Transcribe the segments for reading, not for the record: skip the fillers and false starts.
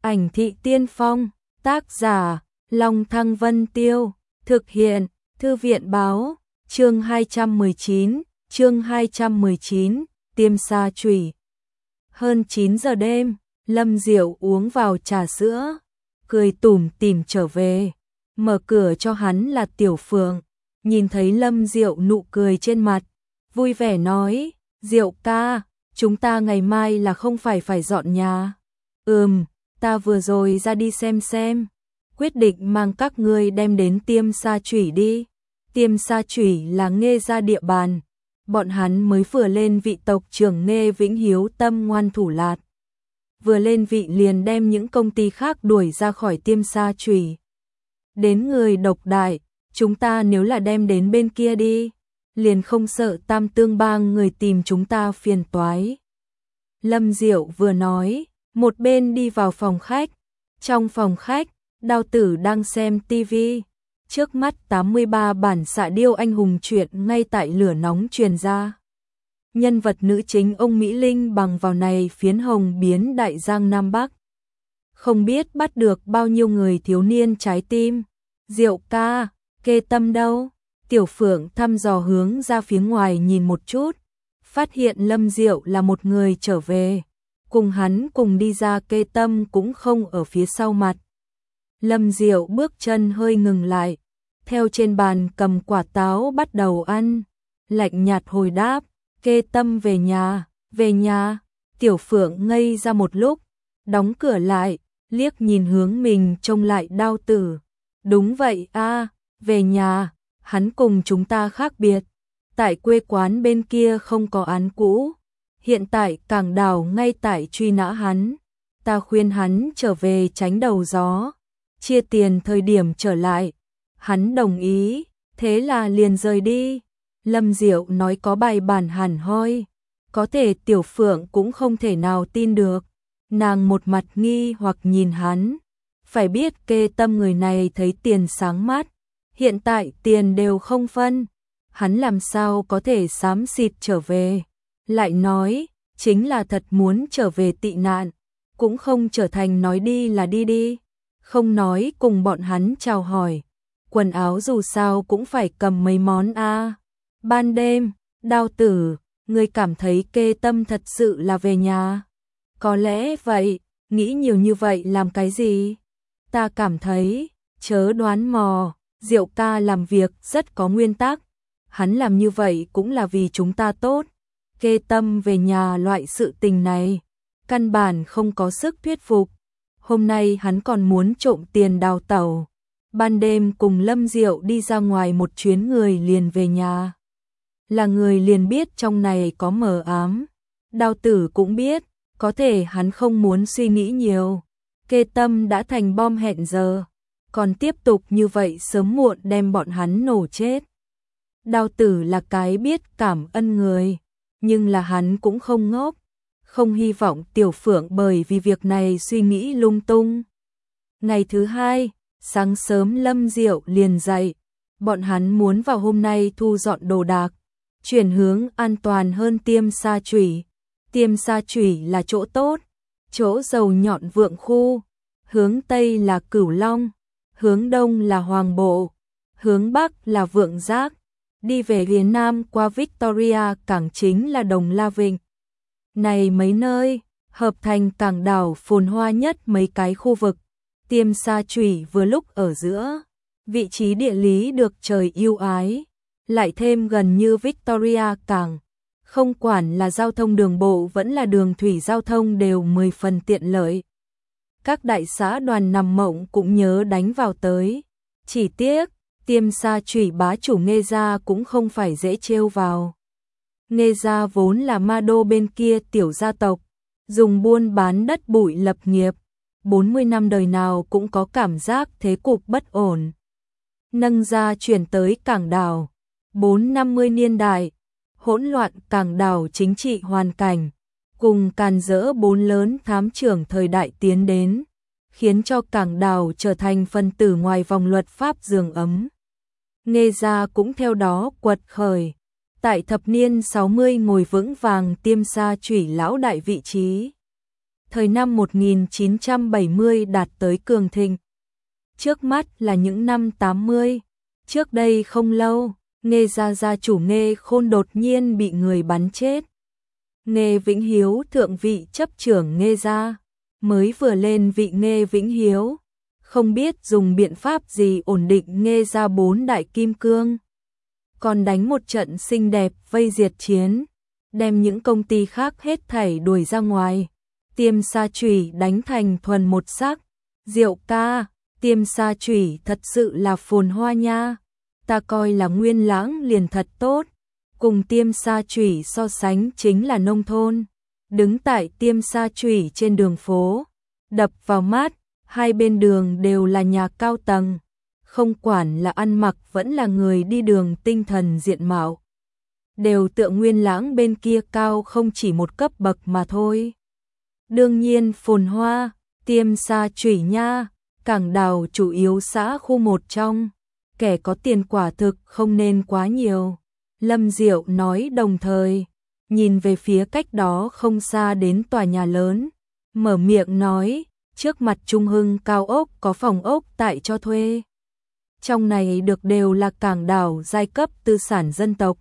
Ảnh thị tiên phong, tác giả, Long Thăng Vân Tiêu, thực hiện, Thư viện báo, chương 219, tiêm sa chủy. Hơn 9 giờ đêm, Lâm Diệu uống vào trà sữa, cười tủm tỉm trở về, mở cửa cho hắn là Tiểu Phượng, nhìn thấy Lâm Diệu nụ cười trên mặt, vui vẻ nói, Diệu ca, chúng ta ngày mai là không phải dọn nhà. Ta vừa rồi ra đi xem, quyết định mang các ngươi đem đến tiêm sa chủy đi. Tiêm sa chủy là Nghê gia địa bàn, bọn hắn mới vừa lên vị tộc trưởng Nghê Vĩnh Hiếu tâm ngoan thủ lạt. Vừa lên vị liền đem những công ty khác đuổi ra khỏi tiêm sa chủy. Đến người độc đại, chúng ta nếu là đem đến bên kia đi, liền không sợ Tam Tương Bang người tìm chúng ta phiền toái. Lâm Diệu vừa nói, một bên đi vào phòng khách. Trong phòng khách, Đao Tử đang xem tivi. Trước mắt 83 bản xạ điêu anh hùng truyện ngay tại lửa nóng truyền ra. Nhân vật nữ chính ông Mỹ Linh bằng vào này phiến hồng biến đại giang Nam Bắc. Không biết bắt được bao nhiêu người thiếu niên trái tim. Diệu ca, Kê Tâm đâu? Tiểu Phượng thăm dò hướng ra phía ngoài nhìn một chút, phát hiện Lâm Diệu là một người trở về. Cùng hắn cùng đi ra, Kê Tâm cũng không ở phía sau mặt. Lâm Diệu bước chân hơi ngừng lại, theo trên bàn cầm quả táo bắt đầu ăn, lạnh nhạt hồi đáp, Kê Tâm về nhà. Tiểu Phượng ngây ra một lúc, đóng cửa lại, liếc nhìn hướng mình trông lại Đao Tử. Đúng vậy a, về nhà, hắn cùng chúng ta khác biệt, tại quê quán bên kia không có án cũ, hiện tại Cảng Đào ngay tại truy nã hắn, ta khuyên hắn trở về tránh đầu gió, chia tiền thời điểm trở lại, hắn đồng ý, thế là liền rời đi. Lâm Diệu nói có bài bản hẳn hoi, có thể Tiểu Phượng cũng không thể nào tin được, nàng một mặt nghi hoặc nhìn hắn, phải biết Kê Tâm người này thấy tiền sáng mắt, hiện tại tiền đều không phân, hắn làm sao có thể xám xịt trở về, lại nói, chính là thật muốn trở về tị nạn, cũng không trở thành nói đi là đi, không nói cùng bọn hắn chào hỏi, quần áo dù sao cũng phải cầm mấy món a. Ban đêm, Đao Tử, ngươi cảm thấy Kê Tâm thật sự là về nhà? Có lẽ vậy, nghĩ nhiều như vậy làm cái gì? Ta cảm thấy, chớ đoán mò, Diệu ca làm việc rất có nguyên tắc, hắn làm như vậy cũng là vì chúng ta tốt. Kê Tâm về nhà loại sự tình này, căn bản không có sức thuyết phục. Hôm nay hắn còn muốn trộm tiền đào tẩu. Ban đêm cùng Lâm Diệu đi ra ngoài một chuyến, người liền về nhà. Là người liền biết trong này có mờ ám. Đao Tử cũng biết, có thể hắn không muốn suy nghĩ nhiều. Kê Tâm đã thành bom hẹn giờ, còn tiếp tục như vậy sớm muộn đem bọn hắn nổ chết. Đao Tử là cái biết cảm ơn người, nhưng là hắn cũng không ngốc, không hy vọng Tiểu Phượng bởi vì việc này suy nghĩ lung tung. Ngày thứ hai, sáng sớm Lâm Diệu liền dậy, bọn hắn muốn vào hôm nay thu dọn đồ đạc, chuyển hướng an toàn hơn tiêm sa chủy. Tiêm sa chủy là chỗ tốt, chỗ dầu nhọn Vượng khu, hướng Tây là Cửu Long, hướng Đông là Hoàng Bộ, hướng Bắc là Vượng Giác, đi về phía Nam qua Victoria cảng chính là Đồng La Vịnh. Này mấy nơi, hợp thành Cảng Đảo phồn hoa nhất mấy cái khu vực, tiêm sa chủy vừa lúc ở giữa, vị trí địa lý được trời ưu ái, lại thêm gần như Victoria cảng, không quản là giao thông đường bộ vẫn là đường thủy giao thông đều 10 phần tiện lợi. Các đại xã đoàn nằm mộng cũng nhớ đánh vào tới, chỉ tiếc, tiêm sa chủy bá chủ Nghê gia cũng không phải dễ trêu vào. Nghê gia vốn là ma đô bên kia tiểu gia tộc, dùng buôn bán đất bụi lập nghiệp, 40 năm đời nào cũng có cảm giác thế cục bất ổn. Nâng gia chuyển tới Cảng Đảo, 450 niên đại, hỗn loạn Cảng Đảo chính trị hoàn cảnh, cùng càn rỡ bốn lớn thám trưởng thời đại tiến đến, khiến cho Cảng Đảo trở thành phân tử ngoài vòng luật pháp giường ấm. Nghê gia cũng theo đó quật khởi, tại thập niên 60 ngồi vững vàng tiêm sa chủy lão đại vị trí. Thời năm 1970 đạt tới cường thịnh. Trước mắt là những năm 80. Trước đây không lâu, Nghê gia chủ Nghê Khôn đột nhiên bị người bắn chết. Nghê Vĩnh Hiếu thượng vị chấp trưởng Nghê gia, mới vừa lên vị Nghê Vĩnh Hiếu, không biết dùng biện pháp gì ổn định Nghê gia 4 đại kim cương. Còn đánh một trận xinh đẹp vây diệt chiến, đem những công ty khác hết thảy đuổi ra ngoài. Tiêm Sa Chủy đánh thành thuần một sắc. Diệu ca, Tiêm Sa Chủy thật sự là phồn hoa nha. Ta coi là Nguyên Lãng liền thật tốt. Cùng Tiêm Sa Chủy so sánh chính là nông thôn. Đứng tại Tiêm Sa Chủy trên đường phố, đập vào mắt, hai bên đường đều là nhà cao tầng. Không quản là ăn mặc vẫn là người đi đường tinh thần diện mạo. Đều tựa Nguyên Lãng bên kia cao không chỉ một cấp bậc mà thôi. Đương nhiên phồn hoa, Tiêm Sa Chủy nha, Cảng Đào chủ yếu xã khu 1 trong. Kẻ có tiền quả thực không nên quá nhiều. Lâm Diệu nói đồng thời, nhìn về phía cách đó không xa đến tòa nhà lớn. Mở miệng nói, trước mặt Trung Hưng cao ốc có phòng ốc tại cho thuê. Trong này được đều là Cảng Đào giai cấp tư sản dân tộc.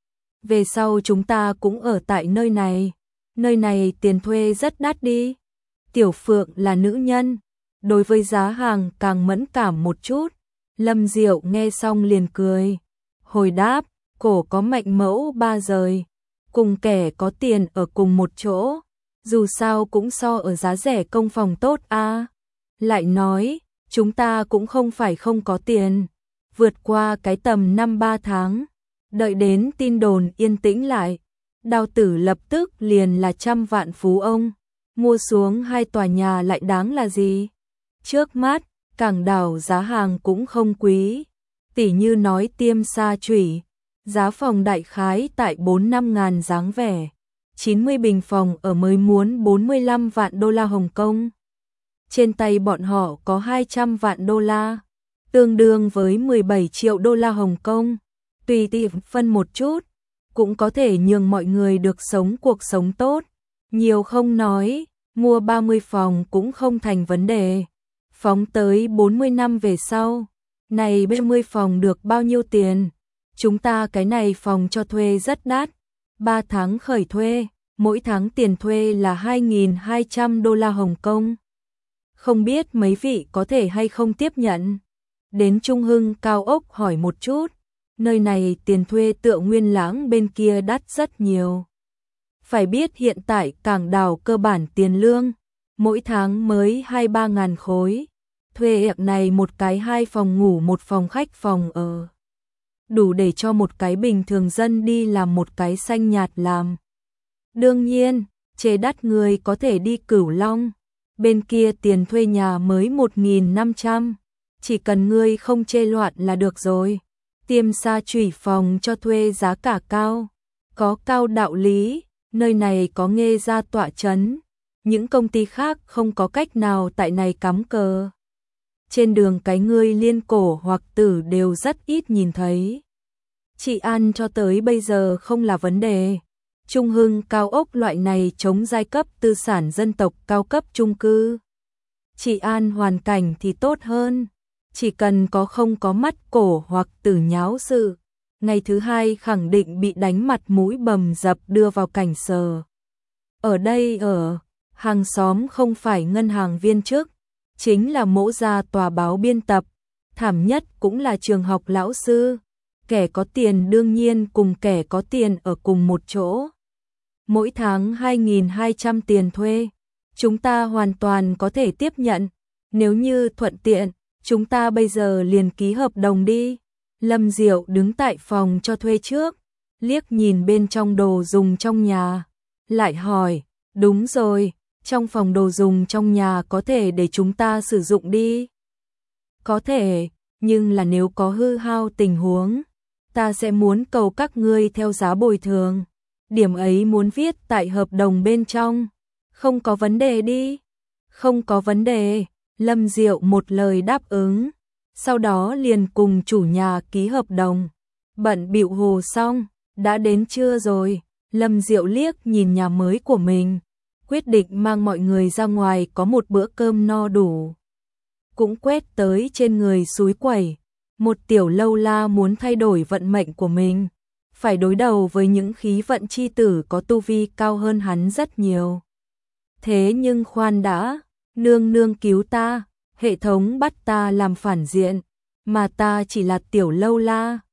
Về sau chúng ta cũng ở tại nơi này. Nơi này tiền thuê rất đắt đi. Tiểu Phượng là nữ nhân, đối với giá hàng càng mẫn cảm một chút. Lâm Diệu nghe xong liền cười. Hồi đáp, cổ có mệnh mẫu ba rời. Cùng kẻ có tiền ở cùng một chỗ. Dù sao cũng so ở giá rẻ công phòng tốt a. Lại nói, chúng ta cũng không phải không có tiền. Vượt qua cái tầm 5-3 tháng. Đợi đến tin đồn yên tĩnh lại. Đào Tử lập tức liền là 100 vạn phú ông. Mua xuống 2 tòa nhà lại đáng là gì? Trước mắt, Cảng Đào giá hàng cũng không quý. Tỉ như nói Tiêm Sa Chủy, giá phòng đại khái tại 4-5 ngàn dáng vẻ. 90 bình phòng ở mới muốn 45 vạn đô la Hồng Kông. Trên tay bọn họ có 200 vạn đô la, tương đương với 17 triệu đô la Hồng Kông. Tùy tiện phân một chút, cũng có thể nhường mọi người được sống cuộc sống tốt. Nhiều không nói, mua 30 phòng cũng không thành vấn đề. Phóng tới 40 năm về sau, này 30 phòng được bao nhiêu tiền? Chúng ta cái này phòng cho thuê rất đắt, 3 tháng khởi thuê, mỗi tháng tiền thuê là 2.200 đô la Hồng Kông. Không biết mấy vị có thể hay không tiếp nhận? Đến Trung Hưng cao ốc hỏi một chút, nơi này tiền thuê tựa Nguyên Lãng bên kia đắt rất nhiều. Phải biết hiện tại Cảng Đào cơ bản tiền lương, mỗi tháng mới 2-3 ngàn khối. Thuê này một cái 2 phòng ngủ 1 phòng khách phòng ở. Đủ để cho một cái bình thường dân đi làm một cái xanh nhạt làm. Đương nhiên, chê đắt người có thể đi Cửu Long. Bên kia tiền thuê nhà mới 1.500. Chỉ cần ngươi không chê loạn là được rồi. Tiêm Sa Chủy phòng cho thuê giá cả cao. Có cao đạo lý, nơi này có Nghê gia tọa chấn. Những công ty khác không có cách nào tại này cắm cờ. Trên đường cái ngươi liên cổ hoặc tử đều rất ít nhìn thấy. Chị ăn cho tới bây giờ không là vấn đề. Trung Hưng cao ốc loại này chống giai cấp tư sản dân tộc cao cấp chung cư. Chị an hoàn cảnh thì tốt hơn. Chỉ cần không có mắt cổ hoặc tử nháo sự. Ngày thứ hai khẳng định bị đánh mặt mũi bầm dập đưa vào cảnh sở. Ở đây hàng xóm không phải ngân hàng viên chức, chính là mỗ gia tòa báo biên tập, thảm nhất cũng là trường học lão sư. Kẻ có tiền đương nhiên cùng kẻ có tiền ở cùng một chỗ. Mỗi tháng 2.200 tiền thuê, chúng ta hoàn toàn có thể tiếp nhận. Nếu như thuận tiện, chúng ta bây giờ liền ký hợp đồng đi. Lâm Diệu đứng tại phòng cho thuê trước, liếc nhìn bên trong đồ dùng trong nhà, lại hỏi, đúng rồi, trong phòng đồ dùng trong nhà có thể để chúng ta sử dụng đi. Có thể, nhưng là nếu có hư hao tình huống, ta sẽ muốn cầu các ngươi theo giá bồi thường. Điểm ấy muốn viết tại hợp đồng bên trong. Không có vấn đề đi. Không có vấn đề. Lâm Diệu một lời đáp ứng. Sau đó liền cùng chủ nhà ký hợp đồng. Bận bịu hồ xong, đã đến trưa rồi. Lâm Diệu liếc nhìn nhà mới của mình. quyết định mang mọi người ra ngoài có một bữa cơm no đủ. Cũng quét tới trên người xúi quẩy, một tiểu lâu la muốn thay đổi vận mệnh của mình, phải đối đầu với những khí vận chi tử có tu vi cao hơn hắn rất nhiều. Thế nhưng khoan đã, nương nương cứu ta, hệ thống bắt ta làm phản diện, mà ta chỉ là tiểu lâu la,